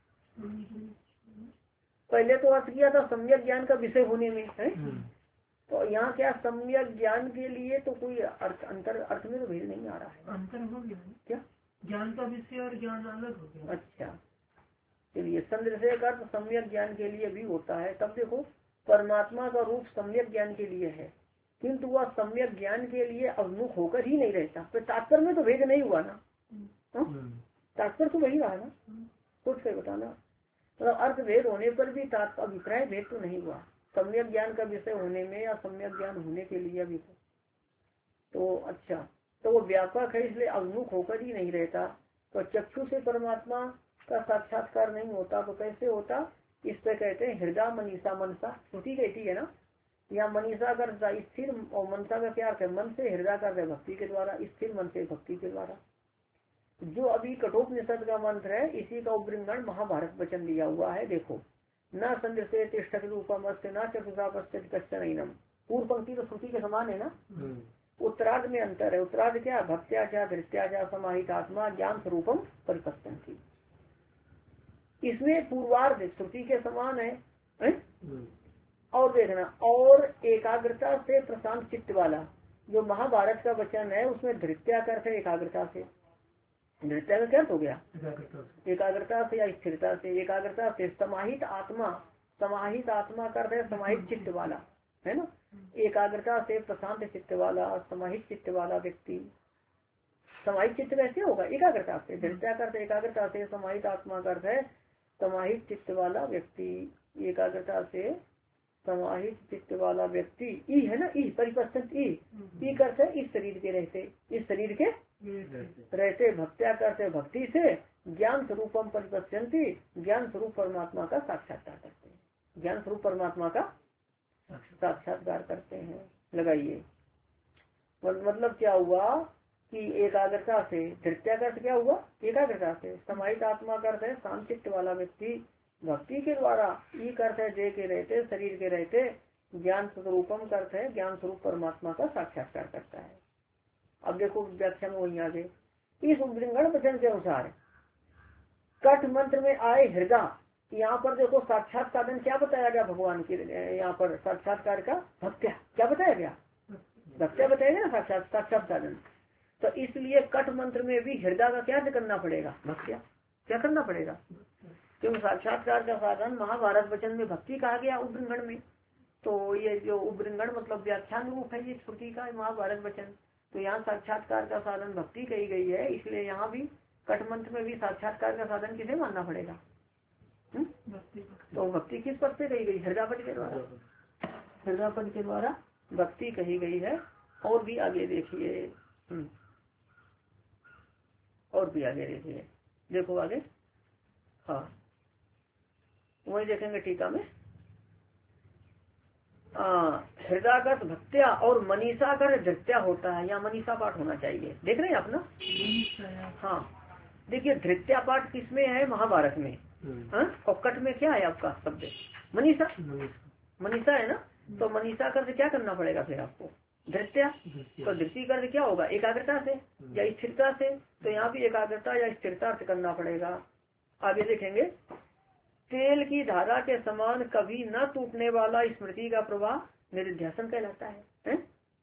पहले तो अर्थ किया था सम्यक ज्ञान का विषय होने में है, तो यहाँ क्या सम्यक ज्ञान के लिए तो कोई अर्थ अंतर, अर्थ में तो भेद नहीं आ रहा है। अंतर हो गया क्या? ज्ञान का विषय और ज्ञान अलग हो गया। अच्छा, चलिए, संदर्शे का अर्थ सम्यक ज्ञान के लिए भी होता है। तब देखो परमात्मा का रूप सम्यक ज्ञान के लिए है, किंतु वह सम्यक ज्ञान के लिए अभिमुख होकर ही नहीं रहता। तो तात्पर्य में तो भेद नहीं हुआ ना, तात्पर्य तो वही रहा ना, कुछ से बताना। मतलब अर्थ भेद होने पर भी अभिप्राय भेद तो नहीं हुआ। सम्यक ज्ञान का विषय होने में या सम्यक ज्ञान होने के लिए अभी तो, तो अच्छा तो वो व्यापक है इसलिए अभिमुख होकर ही नहीं रहता। तो चक्षु से परमात्मा का साक्षात्कार नहीं होता तो कैसे होता, इस पे कहते हैं हृदय मनीषा मनसा, श्रुति कहती है ना, या मनीषा कर स्थिर, और मनसा का क्या अर्थ है, मन से, हृदय कर भक्ति के द्वारा, स्थिर मन से भक्ति के द्वारा। जो अभी कठोपनिषद का मंत्र है इसी का उपवृंगण महाभारत वचन दिया हुआ है। देखो, न संद्र से तिष्ठति रूपम अस्ति न चक्षुषा पश्यति कश्चन नैनम। पूर्व पंक्ति तो श्रुति के समान है ना। उत्तरार्ध में अंतर है। उत्तरार्ध क्या, भक्त्याचा धृत्याचा समाहित आत्मा ज्ञान स्वरूपम परिपश्यन्ति। इसमें पूर्वार्ध श्रुति के समान है, है? और देखना, और एकाग्रता से प्रशांत चित्त वाला जो महाभारत का वचन है उसमें धृत्या करते है एकाग्रता से। धृत्या का क्या हो गया, एकाग्रता से या स्थिरता से। एकाग्रता से समाहित आत्मा, समाहित आत्मा करते है समाहित चित्त वाला, है ना। एकाग्रता से प्रशांत चित्त वाला, समाहित चित्त वाला व्यक्ति। समाहित चित्त कैसे होगा, एकाग्रता से। धृत्या करते एकाग्रता से, समाहित आत्मा करते है समाहित चित्त वाला व्यक्ति। एकाग्रता से समाहित चित्त वाला व्यक्ति, ई है ना, ई परिपश्चित, ई ई करते इस शरीर के रहते, इस शरीर के रहते। भक्त्या करते भक्ति से ज्ञान स्वरूपम परिपश्यन्ति, ज्ञान स्वरूप परमात्मा का साक्षात्कार करते हैं, ज्ञान स्वरूप परमात्मा का साक्षात्कार करते हैं। लगाइए, मतलब क्या हुआ कि एकाग्रता से, धृत्या का क्या हुआ, एकाग्रता से। समाहित आत्मा करते है शांत चित्त वाला व्यक्ति भक्ति के द्वारा, ई करते जय के रहते, शरीर के रहते, ज्ञान स्वरूपम करते है ज्ञान स्वरूप परमात्मा का साक्षात्कार करता है। अब देखो व्याख्या में वही आगे, इस उपवृंगण वचन के अनुसार कठ मंत्र में आए हृदय, यहाँ पर देखो साक्षात साधन क्या बताया गया भगवान के, यहाँ पर साक्षात्कार का भक्त्या क्या बताया गया, भक्त्या बताया गया साक्षात साक्षात साधन। तो इसलिए कठ मंत्र में भी हृदय का क्या करना पड़ेगा, भक्त्या क्या करना पड़ेगा, क्योंकि साक्षात्कार का साधन महाभारत वचन में भक्ति कहा गया उपवृंगण में। तो ये जो उपवृंगण मतलब व्याख्यान रूप है ये श्रुति का महाभारत वचन, तो यहाँ साक्षात्कार का साधन भक्ति कही गई है। इसलिए यहाँ भी कठ मंत्र में भी साक्षात्कार का साधन किसे मानना पड़ेगा, हुँ? तो भक्ति किस पद से कही गई, हृदय पद के द्वारा, हृदय पद के द्वारा भक्ति कही गई है। और भी आगे देखिए, और भी आगे देखिए, देखो आगे, हाँ वही देखेंगे टीका में। हृदय का भक्त्या और मनीषा कर धृत्या होता है, यहाँ मनीषा पाठ होना चाहिए, देख रहे हैं आप ना। हाँ देखिए, धृत्या पाठ किसमें है, महाभारत में, हाँ? और कट में क्या है आपका शब्द, मनीषा, मनीषा है ना। तो मनीषा कर क्या करना पड़ेगा फिर आपको, धृत्या। तो धृति कर क्या होगा, एकाग्रता से या स्थिरता से। तो यहाँ भी एकाग्रता या स्थिरता से करना पड़ेगा। आगे देखेंगे, तेल की धारा के समान कभी न टूटने वाला स्मृति का प्रवाह निधिध्यासन कहलाता है, है?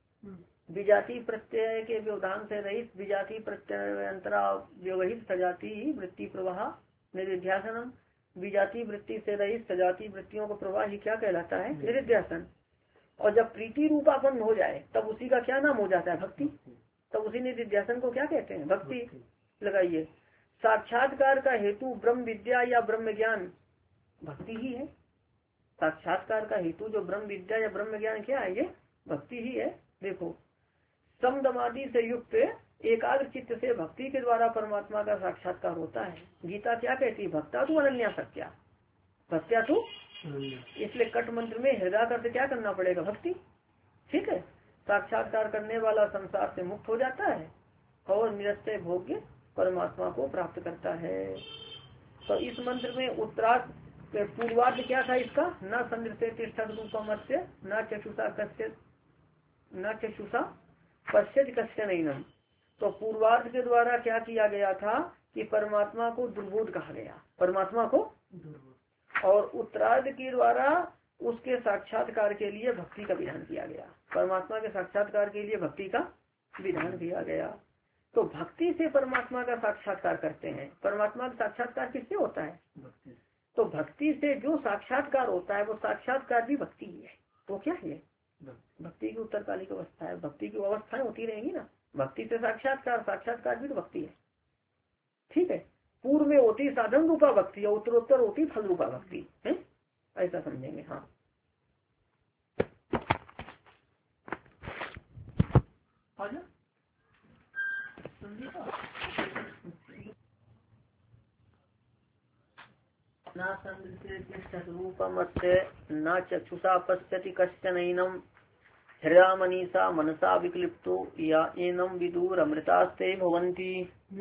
विजाति प्रत्यय के व्यवधान से रहित, विजाति प्रत्यय अंतरा व्यवहित सजाति वृत्ति प्रवाह निधिध्यासनम। विजाति वृत्ति से रहित सजाति वृत्तियों का प्रवाह ही क्या कहलाता है, निधिध्यासन। और जब प्रीति रूपापन्न हो जाए तब उसी का क्या नाम हो जाता है, भक्ति। तब उसी निधिध्यासन को क्या कहते हैं, भक्ति। लगाइए, साक्षात्कार का हेतु ब्रह्म विद्या या ब्रह्म ज्ञान भक्ति ही है। साक्षात्कार का हेतु जो ब्रह्म विद्या या ब्रह्म ज्ञान क्या है, ये भक्ति ही है। देखो, समदमादि से युक्त एकाग्र चित्त से भक्ति के द्वारा परमात्मा का साक्षात्कार होता है। गीता क्या कहती है, भक्ता तू अनन्या सत्या, भक्त्या तू। इसलिए कट मंत्र में हृदय करते क्या करना पड़ेगा, भक्ति। ठीक है, साक्षात्कार करने वाला संसार से मुक्त हो जाता है और निरस्ते भोग्य परमात्मा को प्राप्त करता है। तो इस मंत्र में उत्तरार्ध पूर्वार्ध क्या था इसका, न संदृश्य तिष्ठत रूपमस्य न चक्षुषा कश्चित न चक्षुषा पश्चित कश्चन नैनम। तो पूर्वार्ध के द्वारा क्या किया गया था कि परमात्मा को दुर्बोध कहा गया, परमात्मा को। और उत्तरार्ध के द्वारा उसके साक्षात्कार के लिए भक्ति का विधान किया गया, परमात्मा के साक्षात्कार के लिए भक्ति का विधान किया गया। तो भक्ति से परमात्मा का साक्षात्कार करते हैं। परमात्मा का साक्षात्कार किससे होता है, भक्ति। तो भक्ति से जो साक्षात्कार होता है वो साक्षात्कार भी भक्ति ही है। तो क्या है, भक्ति की उत्तरकालिक अवस्था है। भक्ति की अवस्थाएं होती रहेंगी ना, भक्ति से साक्षात्कार, साक्षात्कार भी तो भक्ति है। ठीक है, पूर्व में होती साधन रूपा भक्ति और उत्तरोत्तर होती फल रूपा भक्ति है, ऐसा समझेंगे। हाँ आजा न संदृश्यरूपमस्य न चक्षुषा पश्यति कश्चनैनं हृदया मनीषा मनसा विक्लिप्तो या एनं विदुरमृतास्ते भवन्ति।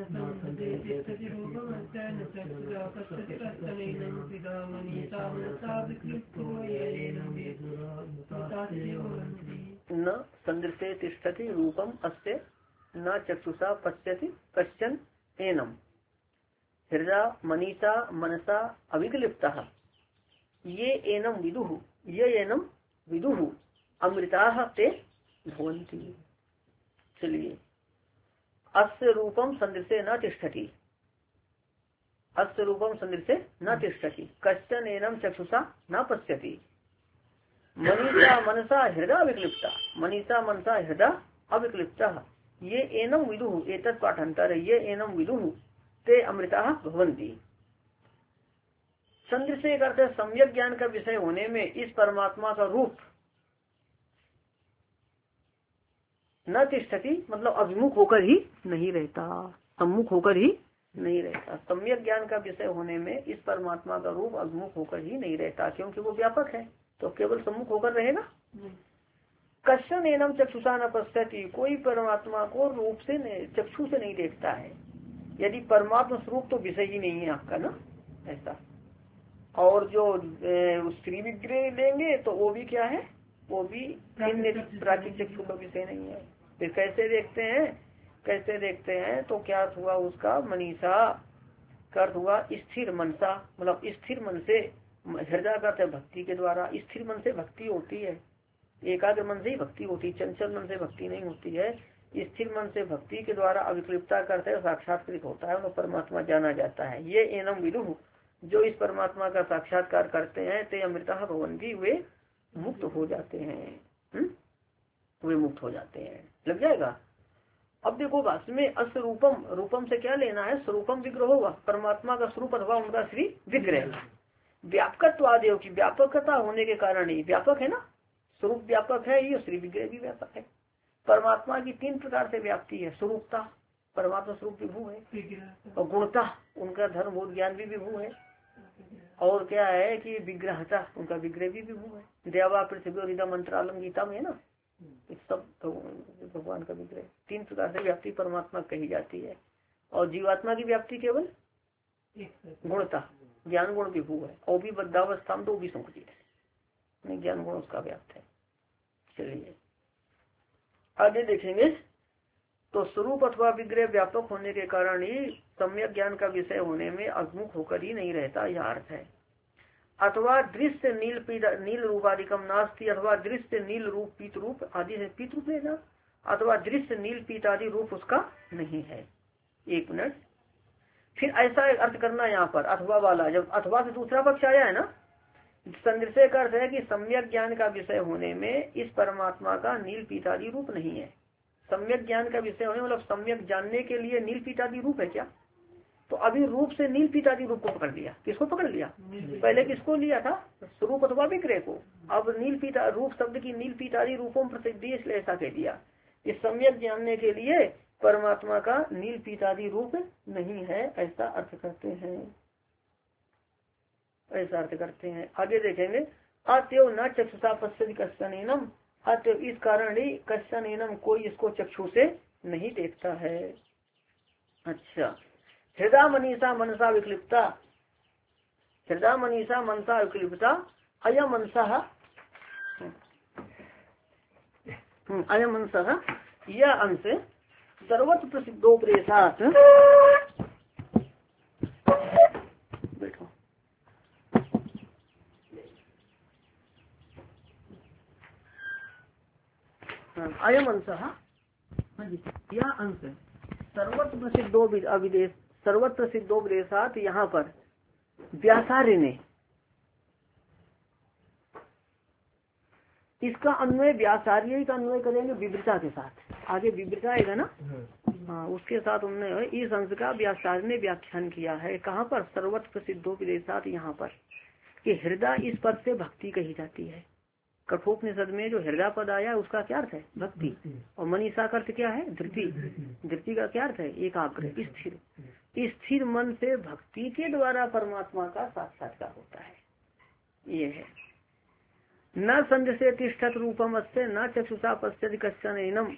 न संदृश्ये तिष्ठति रूपम अस्य न चक्षुषा पश्यति कश्चन एनम हृदया मनीषा मनसा अविक्लिप्तः ये एनम विदुः ये एनम विदुः अमृताः ते भवन्ति। चलिए अस्य रूपम संदृश्ये न तिष्ठति अस्य रूपम संदृश्ये न तिष्ठति कश्चन एनम चक्षुषा न पश्यति मनीषा मनसा हृदय विक्लिप्ता मनीषा मनसा हृदय अविक्लिप्ता ये एनम विदुः एतत् पाठांतर ये एनम विदुः ते अमृताः भवन्ति। संदृश्य करते सम्यक ज्ञान का विषय होने में इस परमात्मा का रूप न तिष्ठति मतलब अभिमुख होकर ही नहीं रहता सम्मुख होकर ही नहीं रहता। सम्यक ज्ञान का विषय होने में इस परमात्मा का रूप अभिमुख होकर ही नहीं रहता क्योंकि वो व्यापक है तो केवल सम्मुख होकर रहेगा। कश्चन एनम चक्षुषा न पश्यति कोई परमात्मा को रूप से चक्षु से नहीं देखता है। यदि परमात्मा स्वरूप तो विषय ही नहीं है आपका ना ऐसा। और जो स्त्री विग्रह लेंगे तो वो भी क्या है वो भी प्राकृतिक चक्षु का विषय नहीं है। फिर कैसे देखते हैं कैसे देखते हैं तो क्या हुआ उसका मनीषा का अर्थ हुआ स्थिर मनसा मतलब स्थिर मन से हृदय का भक्ति के द्वारा स्थिर मन से भक्ति होती है एकाग्र मन से ही भक्ति होती है चंचल मन से भक्ति नहीं होती है। स्थिर मन से भक्ति के द्वारा अविक्लिप्ता करते हैं साक्षात्कृत होता है उन्हें परमात्मा जाना जाता है। ये एनम विदुः जो इस परमात्मा का साक्षात्कार करते हैं ते अमृतः भवन्ति वे मुक्त हो जाते हैं हुँ? वे मुक्त हो जाते हैं लग जाएगा। अब देखो भाष्य में अस्य रूपम रूपम से क्या लेना है स्वरूपम विग्रह होगा परमात्मा का स्वरूप अथवा उनका श्री विग्रह व्यापकत्व आदेव की व्यापकता होने के कारण ही व्यापक है ना स्वरूप व्यापक है ये श्री विग्रह भी व्यापक है। परमात्मा की तीन प्रकार से व्याप्ति है स्वरूपता परमात्मा स्वरूप विभू है और गुणता उनका धर्म बोध ज्ञान भी विभू है और क्या है कि विग्रहता उनका विग्रह भी विभू है। देवा पृथ्वी मंत्रालम गीता में है ना इस सब भगवान का विग्रह तीन प्रकार से व्याप्ति परमात्मा कही जाती है। और जीवात्मा की व्याप्ति केवल गुणता ज्ञान गुण विभू है और भी बद्धावस्था तो भी संकुचित है ज्ञान गुण उसका व्याप्त है। चलिए आगे देखेंगे तो स्वरूप अथवा विग्रह व्यापक होने के कारण ही सम्यक ज्ञान का विषय होने में अभिमुख होकर ही नहीं रहता यह अर्थ है। अथवा दृश्य नील नील रूपाधिकम नास्ति अथवा दृश्य नील रूप पीत रूप आदि है पीत रूप लेना अथवा दृश्य नील पीत आदि रूप उसका नहीं है। एक मिनट फिर ऐसा अर्थ करना यहाँ पर अथवा वाला जब अथवा से दूसरा पक्ष आया है ना संदर्शय का अर्थ है कि सम्यक ज्ञान का विषय होने में इस परमात्मा का नील पीतादि रूप नहीं है। सम्यक ज्ञान का विषय होने मतलब सम्यक जानने के लिए नील पीतादि रूप है क्या तो अभी रूप से नील पीतादि रूप को पकड़ लिया किसको पकड़ लिया पहले किसको लिया था स्वरूप अथवा विग्रह को। अब नील पीता रूप शब्द की नील पीतादि रूपों प्रसिद्धि इसलिए ऐसा कह दिया कि सम्यक जानने के लिए परमात्मा का नील पीतादि रूप नहीं है ऐसा अर्थ करते हैं ऐसा अर्थ करते हैं। आगे देखेंगे अतएव न चक्षुषा पश्यति कश्चन अतएव इस कारण ही कश्चन कोई इसको चक्षु से नहीं देखता है। अच्छा हृदय मनीषा मनसा विक्लिप्ता हृदय मनीषा मनसा विक्लिप्ता अयम मनसा अयम मनसा यह अंश सर्वत्र प्रसिद्धोपदेशात् बैठो अयम अंश यह अंश सर्वत्र प्रसिद्धो अविदेश सर्वत्र प्रसिद्धोपदेशात् यहाँ पर व्यासार्य ने इसका अन्वय व्यासार्य का अन्वय करेंगे विवृता के साथ आगे विवृता आएगा ना हाँ उसके साथ उन्होंने इस अंश का व्यासार्य ने व्याख्यान किया है। कहाँ पर सर्वत्र प्रसिद्धोपदेशात् यहाँ पर कि हृदय इस पद से भक्ति कही जाती है कठोपनिषद में जो हृदय पद आया है उसका क्या अर्थ है? भक्ति। और मनीषा का अर्थ क्या है? धृति। धृति का क्या अर्थ है? एकाग्र, स्थिर। स्थिर मन से भक्ति के द्वारा परमात्मा का साक्षात्कार होता है। ये है न संध से तिष्ठत रूपम अस्ते न चक्षुषा पश्यति कश्चन एनम।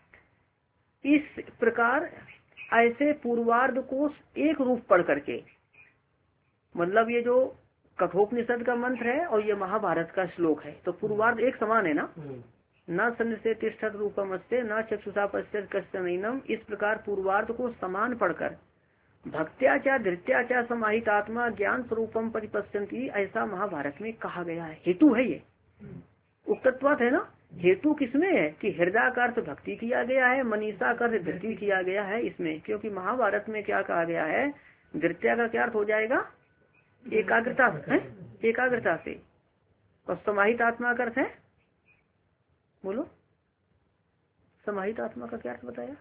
इस प्रकार ऐसे पूर्वार्ध को एक रूप पढ़ करके, मतलब ये जो कठोपनिषद का मंत्र है और ये महाभारत का श्लोक है, तो पूर्वार्ध एक समान है ना। न संध से तिष्ठत रूपम अस्ते न चक्षुषा पश्यति कश्चन एनम। इस प्रकार पूर्वार्ध को समान पढ़कर भक्त्याचा धृत्याचा समाहित आत्मा ज्ञान स्वरूपम परिपश्यन्ति, ऐसा महाभारत में कहा गया है। हेतु है ये, उक्तत्वात् है ना। हेतु किसमें है कि हृदय का अर्थ भक्ति किया गया है, मनीषा का अर्थ धृति किया गया है इसमें। क्योंकि महाभारत में क्या कहा गया है? धृत्या का क्या अर्थ हो जाएगा? एकाग्रता है, एकाग्रता से। और समाहित आत्मा का अर्थ है, बोलो समाहित आत्मा का क्या अर्थ बताया?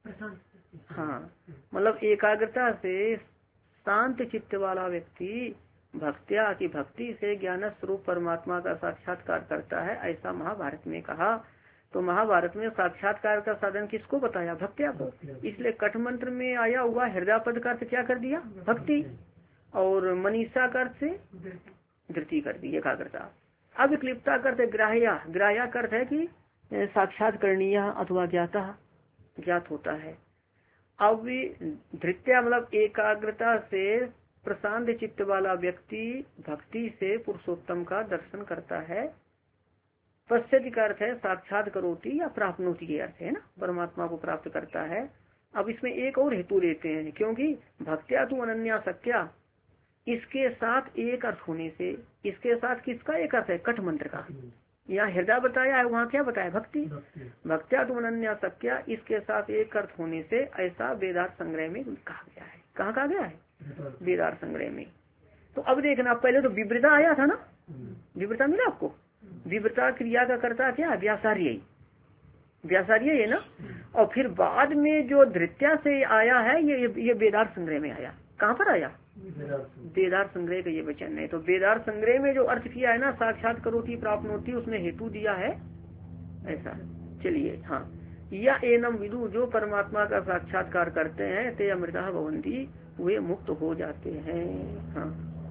हाँ, मतलब एकाग्रता से शांत चित्त वाला व्यक्ति भक्त्या की भक्ति से ज्ञान स्वरूप परमात्मा का साक्षात्कार करता है, ऐसा महाभारत में कहा। तो महाभारत में साक्षात्कार का साधन किसको बताया? भक्त्या को। इसलिए कठ मंत्र में आया हुआ हृदय पद का अर्थ क्या कर दिया? भक्ति। और मनीषा का अर्थ से धृति कर दी, एकाग्रता। अब क्लिप्ता का अर्थ ग्राह्या। ग्राह्या का अर्थ है कि साक्षात करणीय अथवा ज्ञाता, ज्ञात होता है। अब धृत्या मतलब एकाग्रता से प्रशांत चित्त वाला व्यक्ति भक्ति से पुरुषोत्तम का दर्शन करता है। पश्यति का अर्थ है साक्षात करोति या प्राप्नोति के अर्थ है ना, परमात्मा को प्राप्त करता है। अब इसमें एक और हेतु लेते हैं, क्योंकि भक्त्या तु अनन्या सत्या, इसके साथ एक अर्थ होने से, इसके साथ किसका एक अर्थ है? कठ मंत्र का। यहाँ हृदय बताया है, वहाँ क्या बताया? भक्ति। भक्त्या तु अनन्या सत्या, इसके साथ एक अर्थ होने से, ऐसा वेदार्थ संग्रह में कहा गया है। कहाँ कहा गया है? वेदार्थ संग्रह में। तो अब देखना, पहले तो विवृता आया था ना, विवृता मिला आपको? विवृता क्रिया का कर्ता क्या? व्यासार्य, व्यासार्य है ना। और फिर बाद में जो धृत्या से आया है, ये ये वेदार्थ संग्रह में आया। कहाँ पर आया? वेदार्थ संग्रह का ये वचन है। तो वेदार्थ संग्रह में जो अर्थ किया है ना, साक्षात करोति प्राप्नोति, उसने हेतु दिया है ऐसा। चलिए, हाँ, या एनम विदु, जो परमात्मा का साक्षात्कार करते हैं, ते अमृता भवन्ति, वे मुक्त हो जाते हैं। हाँ,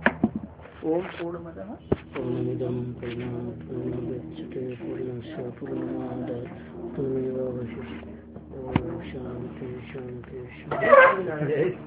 ओम पूर्णमदः पूर्णमिदं पूर्णात् पूर्णमुदच्यते पूर्णस्य पूर्णमादाय पूर्णमेवावशिष्यते। ओम शांति शांति शांति।